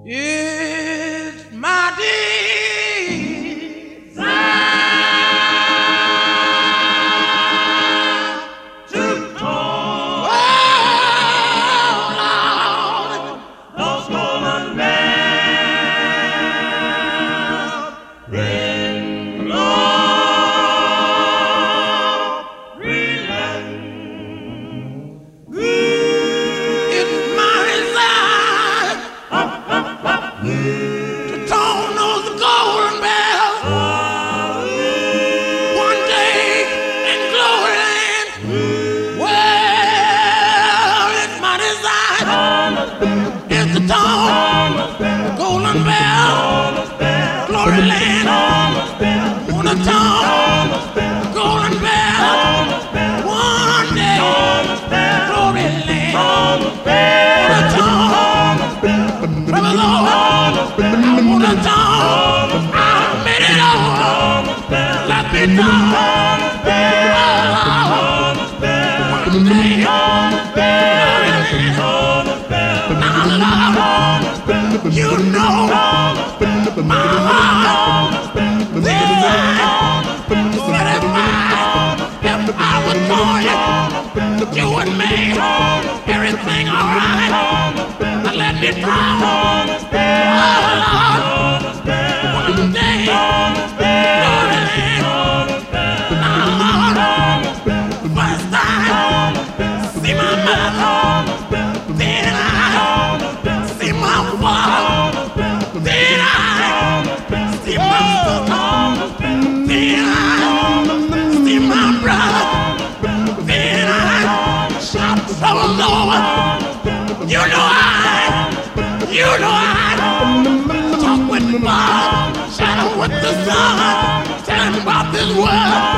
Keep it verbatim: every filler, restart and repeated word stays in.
It's my desire to call Lord, those golden bells ring glory-land. It's my desire to tone those golden bells one day in Gloryland. Well, it's my desire is to tone the golden bells, Gloryland. Wanna tone the golden bells one day, Gloryland. Wanna tone from the Lord. I wanna talk, I made it all. Let me talk. One day, now love, you know my heart. This time, satisfied. If I was for you, you and me, everything alright. Now let me talk. One day, first time, see my mother, then I see my father, then I see my sister, then I see my brother, then I shout from the Lord. You know I, you know I talk with God, shadow with the sun, tell him about this world.